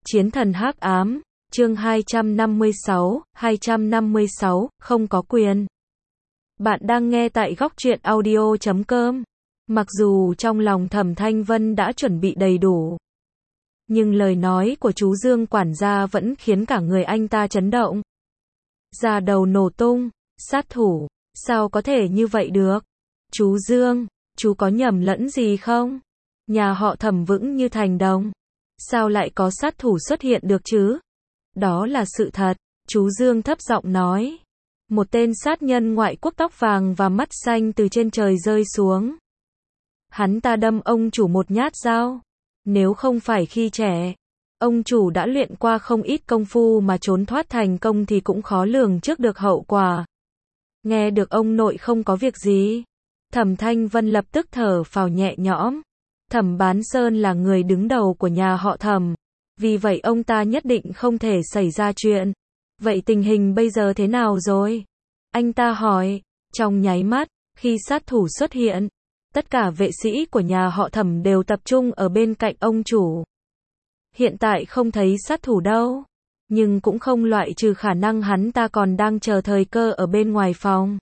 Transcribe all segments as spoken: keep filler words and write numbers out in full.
Chiến thần hắc ám, chương hai trăm năm mươi sáu, hai trăm năm mươi sáu, không có quyền. Bạn đang nghe tại góc truyện audio chấm com. Mặc dù trong lòng Thẩm Thanh Vân đã chuẩn bị đầy đủ, nhưng lời nói của chú Dương quản gia vẫn khiến cả người anh ta chấn động. Da đầu nổ tung, sát thủ, sao có thể như vậy được? Chú Dương, chú có nhầm lẫn gì không? Nhà họ Thẩm vững như thành đồng, sao lại có sát thủ xuất hiện được chứ? Đó là sự thật, chú Dương thấp giọng nói. Một tên sát nhân ngoại quốc tóc vàng và mắt xanh từ trên trời rơi xuống. Hắn ta đâm ông chủ một nhát dao. Nếu không phải khi trẻ, ông chủ đã luyện qua không ít công phu mà trốn thoát thành công thì cũng khó lường trước được hậu quả. Nghe được ông nội không có việc gì, Thẩm Thanh Vân lập tức thở phào nhẹ nhõm. Thẩm Bán Sơn là người đứng đầu của nhà họ Thẩm, vì vậy ông ta nhất định không thể xảy ra chuyện. Vậy tình hình bây giờ thế nào rồi? Anh ta hỏi. Trong nháy mắt, khi sát thủ xuất hiện, tất cả vệ sĩ của nhà họ Thẩm đều tập trung ở bên cạnh ông chủ. Hiện tại không thấy sát thủ đâu, nhưng cũng không loại trừ khả năng hắn ta còn đang chờ thời cơ ở bên ngoài phòng.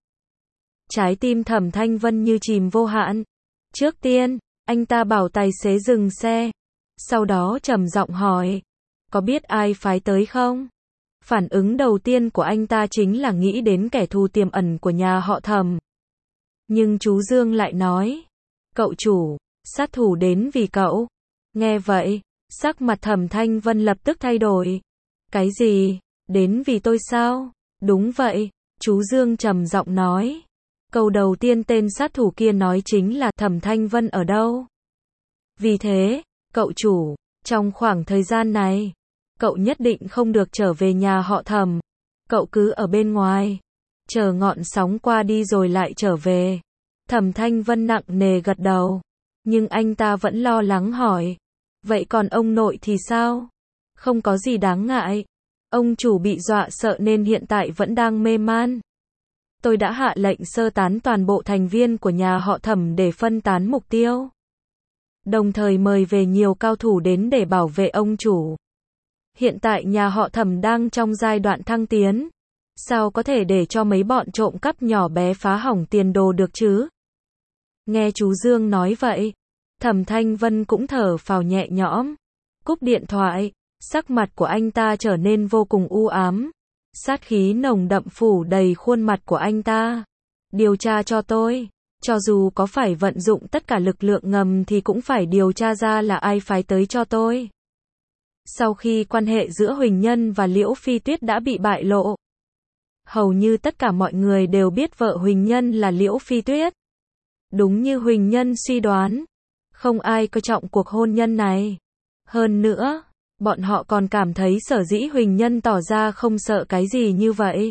Trái tim Thẩm Thanh Vân như chìm vô hạn. Trước tiên, anh ta bảo tài xế dừng xe, sau đó trầm giọng hỏi, có biết ai phái tới không? Phản ứng đầu tiên của anh ta chính là nghĩ đến kẻ thù tiềm ẩn của nhà họ Thẩm. Nhưng chú Dương lại nói, cậu chủ, sát thủ đến vì cậu. Nghe vậy, sắc mặt Thẩm Thanh Vân lập tức thay đổi. Cái gì? Đến vì tôi sao? Đúng vậy, chú Dương trầm giọng nói. Câu đầu tiên tên sát thủ kia nói chính là Thẩm Thanh Vân ở đâu? Vì thế, cậu chủ, trong khoảng thời gian này, cậu nhất định không được trở về nhà họ Thẩm. Cậu cứ ở bên ngoài, chờ ngọn sóng qua đi rồi lại trở về. Thẩm Thanh Vân nặng nề gật đầu, nhưng anh ta vẫn lo lắng hỏi, vậy còn ông nội thì sao? Không có gì đáng ngại. Ông chủ bị dọa sợ nên hiện tại vẫn đang mê man. Tôi đã hạ lệnh sơ tán toàn bộ thành viên của nhà họ Thẩm để phân tán mục tiêu, đồng thời mời về nhiều cao thủ đến để bảo vệ ông chủ. Hiện tại nhà họ Thẩm đang trong giai đoạn thăng tiến, sao có thể để cho mấy bọn trộm cắp nhỏ bé phá hỏng tiền đồ được chứ? Nghe chú Dương nói vậy, Thẩm Thanh Vân cũng thở phào nhẹ nhõm. Cúp điện thoại, sắc mặt của anh ta trở nên vô cùng u ám. Sát khí nồng đậm phủ đầy khuôn mặt của anh ta. Điều tra cho tôi, cho dù có phải vận dụng tất cả lực lượng ngầm thì cũng phải điều tra ra là ai phái tới cho tôi. Sau khi quan hệ giữa Huỳnh Nhân và Liễu Phi Tuyết đã bị bại lộ, hầu như tất cả mọi người đều biết vợ Huỳnh Nhân là Liễu Phi Tuyết. Đúng như Huỳnh Nhân suy đoán, không ai coi trọng cuộc hôn nhân này. Hơn nữa, bọn họ còn cảm thấy sở dĩ Huỳnh Nhân tỏ ra không sợ cái gì như vậy,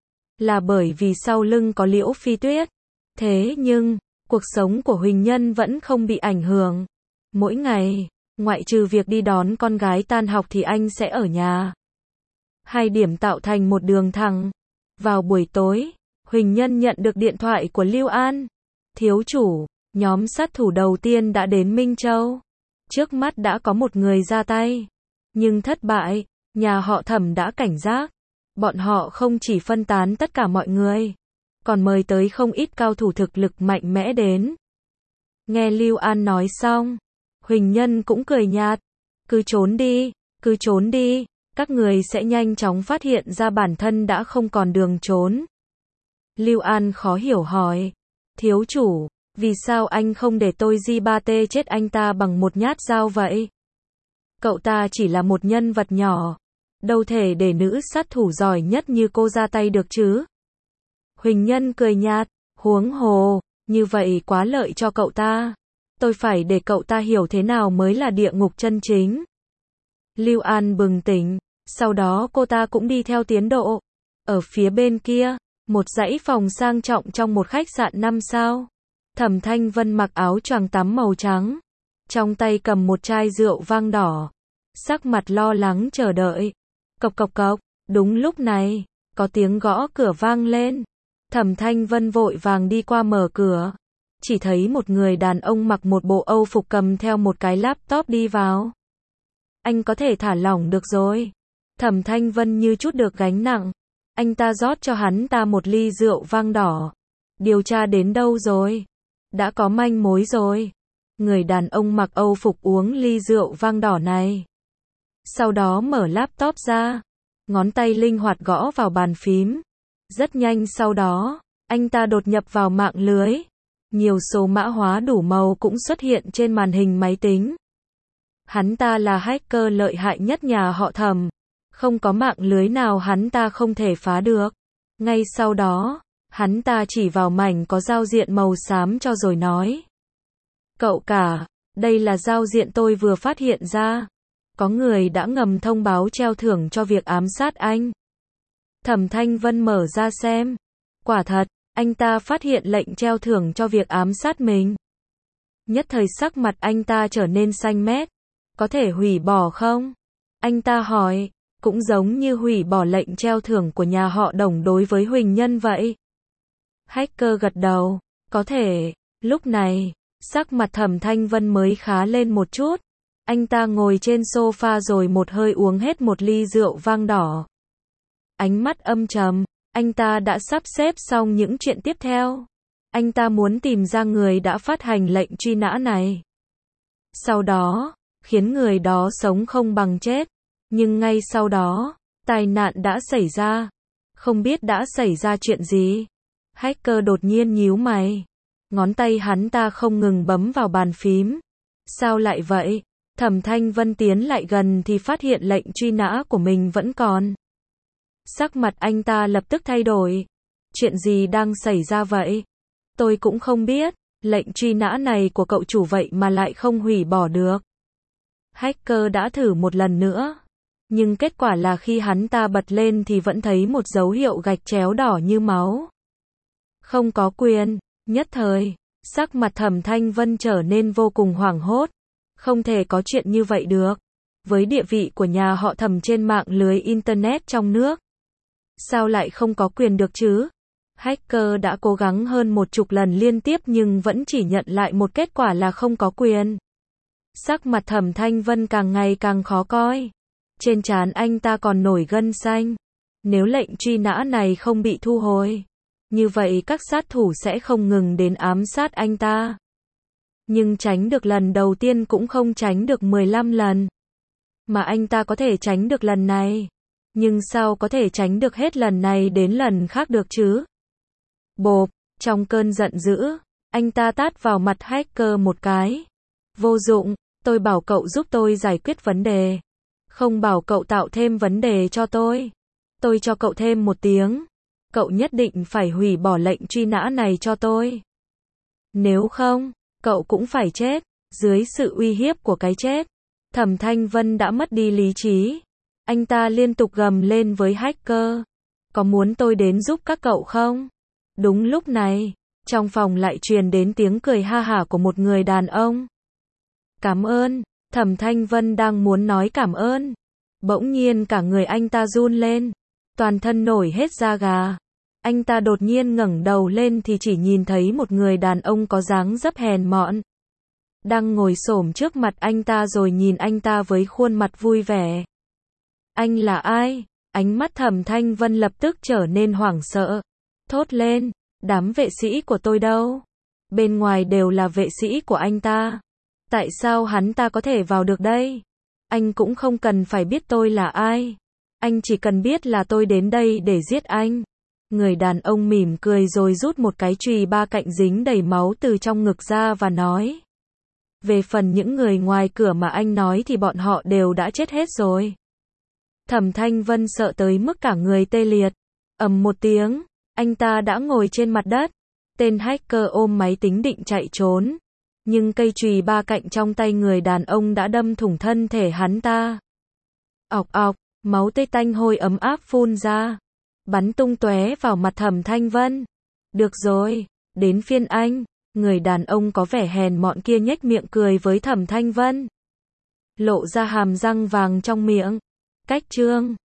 là bởi vì sau lưng có Liễu Phi Tuyết. Thế nhưng, cuộc sống của Huỳnh Nhân vẫn không bị ảnh hưởng. Mỗi ngày, ngoại trừ việc đi đón con gái tan học thì anh sẽ ở nhà. Hai điểm tạo thành một đường thẳng. Vào buổi tối, Huỳnh Nhân nhận được điện thoại của Lưu An. Thiếu chủ, nhóm sát thủ đầu tiên đã đến Minh Châu. Trước mắt đã có một người ra tay, nhưng thất bại. Nhà họ Thẩm đã cảnh giác. Bọn họ không chỉ phân tán tất cả mọi người, còn mời tới không ít cao thủ thực lực mạnh mẽ đến. Nghe Lưu An nói xong, Huỳnh Nhân cũng cười nhạt. Cứ trốn đi, cứ trốn đi, các người sẽ nhanh chóng phát hiện ra bản thân đã không còn đường trốn. Lưu An khó hiểu hỏi, thiếu chủ, vì sao anh không để tôi di ba tê chết anh ta bằng một nhát dao vậy? Cậu ta chỉ là một nhân vật nhỏ, đâu thể để nữ sát thủ giỏi nhất như cô ra tay được chứ? Huỳnh Nhân cười nhạt, huống hồ, như vậy quá lợi cho cậu ta. Tôi phải để cậu ta hiểu thế nào mới là địa ngục chân chính. Lưu An bừng tỉnh, sau đó cô ta cũng đi theo tiến độ. Ở phía bên kia, một dãy phòng sang trọng trong một khách sạn năm sao. Thẩm Thanh Vân mặc áo choàng tắm màu trắng, trong tay cầm một chai rượu vang đỏ, sắc mặt lo lắng chờ đợi. Cộc cộc cộc, đúng lúc này, có tiếng gõ cửa vang lên. Thẩm Thanh Vân vội vàng đi qua mở cửa, chỉ thấy một người đàn ông mặc một bộ Âu phục cầm theo một cái laptop đi vào. anh có thể thả lỏng được rồi. Thẩm Thanh Vân như chút được gánh nặng. Anh ta rót cho hắn ta một ly rượu vang đỏ. Điều tra đến đâu rồi? Đã có manh mối rồi. Người đàn ông mặc Âu phục uống ly rượu vang đỏ này. Sau đó mở laptop ra. Ngón tay linh hoạt gõ vào bàn phím. Rất nhanh sau đó, anh ta đột nhập vào mạng lưới. Nhiều số mã hóa đủ màu cũng xuất hiện trên màn hình máy tính. Hắn ta là hacker lợi hại nhất nhà họ Thẩm. Không có mạng lưới nào hắn ta không thể phá được. Ngay sau đó, hắn ta chỉ vào mảnh có giao diện màu xám cho rồi nói. Cậu cả, đây là giao diện tôi vừa phát hiện ra. Có người đã ngầm thông báo treo thưởng cho việc ám sát anh. Thẩm Thanh Vân mở ra xem. Quả thật, anh ta phát hiện lệnh treo thưởng cho việc ám sát mình. Nhất thời sắc mặt anh ta trở nên xanh mét. Có thể hủy bỏ không? Anh ta hỏi, cũng giống như hủy bỏ lệnh treo thưởng của nhà họ Đồng đối với Huỳnh Nhân vậy. Hacker gật đầu, có thể. Lúc này, sắc mặt Thẩm Thanh Vân mới khá lên một chút. Anh ta ngồi trên sofa rồi một hơi uống hết một ly rượu vang đỏ. Ánh mắt âm trầm, anh ta đã sắp xếp xong những chuyện tiếp theo. Anh ta muốn tìm ra người đã phát hành lệnh truy nã này. Sau đó, khiến người đó sống không bằng chết. Nhưng ngay sau đó, tai nạn đã xảy ra. Không biết đã xảy ra chuyện gì. Hacker đột nhiên nhíu mày. Ngón tay hắn ta không ngừng bấm vào bàn phím. Sao lại vậy? Thẩm Thanh Vân tiến lại gần thì phát hiện lệnh truy nã của mình vẫn còn. Sắc mặt anh ta lập tức thay đổi. Chuyện gì đang xảy ra vậy? Tôi cũng không biết. Lệnh truy nã này của cậu chủ vậy mà lại không hủy bỏ được. Hacker đã thử một lần nữa. Nhưng kết quả là khi hắn ta bật lên thì vẫn thấy một dấu hiệu gạch chéo đỏ như máu. Không có quyền. Nhất thời, sắc mặt Thẩm Thanh Vân trở nên vô cùng hoảng hốt. Không thể có chuyện như vậy được. Với địa vị của nhà họ Thẩm trên mạng lưới Internet trong nước. Sao lại không có quyền được chứ? Hacker đã cố gắng hơn một chục lần liên tiếp nhưng vẫn chỉ nhận lại một kết quả là không có quyền. Sắc mặt Thẩm Thanh Vân càng ngày càng khó coi. Trên trán anh ta còn nổi gân xanh. Nếu lệnh truy nã này không bị thu hồi, như vậy các sát thủ sẽ không ngừng đến ám sát anh ta. Nhưng tránh được lần đầu tiên cũng không tránh được mười lăm lần. Mà anh ta có thể tránh được lần này. Nhưng sao có thể tránh được hết lần này đến lần khác được chứ? Bộp, trong cơn giận dữ, anh ta tát vào mặt hacker một cái. Vô dụng, tôi bảo cậu giúp tôi giải quyết vấn đề. Không bảo cậu tạo thêm vấn đề cho tôi. Tôi cho cậu thêm một tiếng. Cậu nhất định phải hủy bỏ lệnh truy nã này cho tôi. Nếu không, cậu cũng phải chết. Dưới sự uy hiếp của cái chết, Thẩm Thanh Vân đã mất đi lý trí. Anh ta liên tục gầm lên với hacker. Có muốn tôi đến giúp các cậu không? Đúng lúc này, trong phòng lại truyền đến tiếng cười ha hả của một người đàn ông. Cảm ơn. Thẩm Thanh Vân đang muốn nói cảm ơn. Bỗng nhiên cả người anh ta run lên. Toàn thân nổi hết da gà. Anh ta đột nhiên ngẩng đầu lên thì chỉ nhìn thấy một người đàn ông có dáng dấp hèn mọn. Đang ngồi xổm trước mặt anh ta rồi nhìn anh ta với khuôn mặt vui vẻ. Anh là ai? Ánh mắt Thẩm Thanh Vân lập tức trở nên hoảng sợ. Thốt lên, đám vệ sĩ của tôi đâu? Bên ngoài đều là vệ sĩ của anh ta. Tại sao hắn ta có thể vào được đây? Anh cũng không cần phải biết tôi là ai. Anh chỉ cần biết là tôi đến đây để giết anh. Người đàn ông mỉm cười rồi rút một cái chùy ba cạnh dính đầy máu từ trong ngực ra và nói. Về phần những người ngoài cửa mà anh nói thì bọn họ đều đã chết hết rồi. Thẩm Thanh Vân sợ tới mức cả người tê liệt. Ầm một tiếng, anh ta đã ngồi trên mặt đất. Tên hacker ôm máy tính định chạy trốn. Nhưng cây chùy ba cạnh trong tay người đàn ông đã đâm thủng thân thể hắn ta. Ọc ọc, máu tươi tanh hôi ấm áp phun ra. Bắn tung tóe vào mặt Thẩm Thanh Vân. Được rồi, đến phiên anh. Người đàn ông có vẻ hèn mọn kia nhếch miệng cười với Thẩm Thanh Vân. Lộ ra hàm răng vàng trong miệng. Cách chương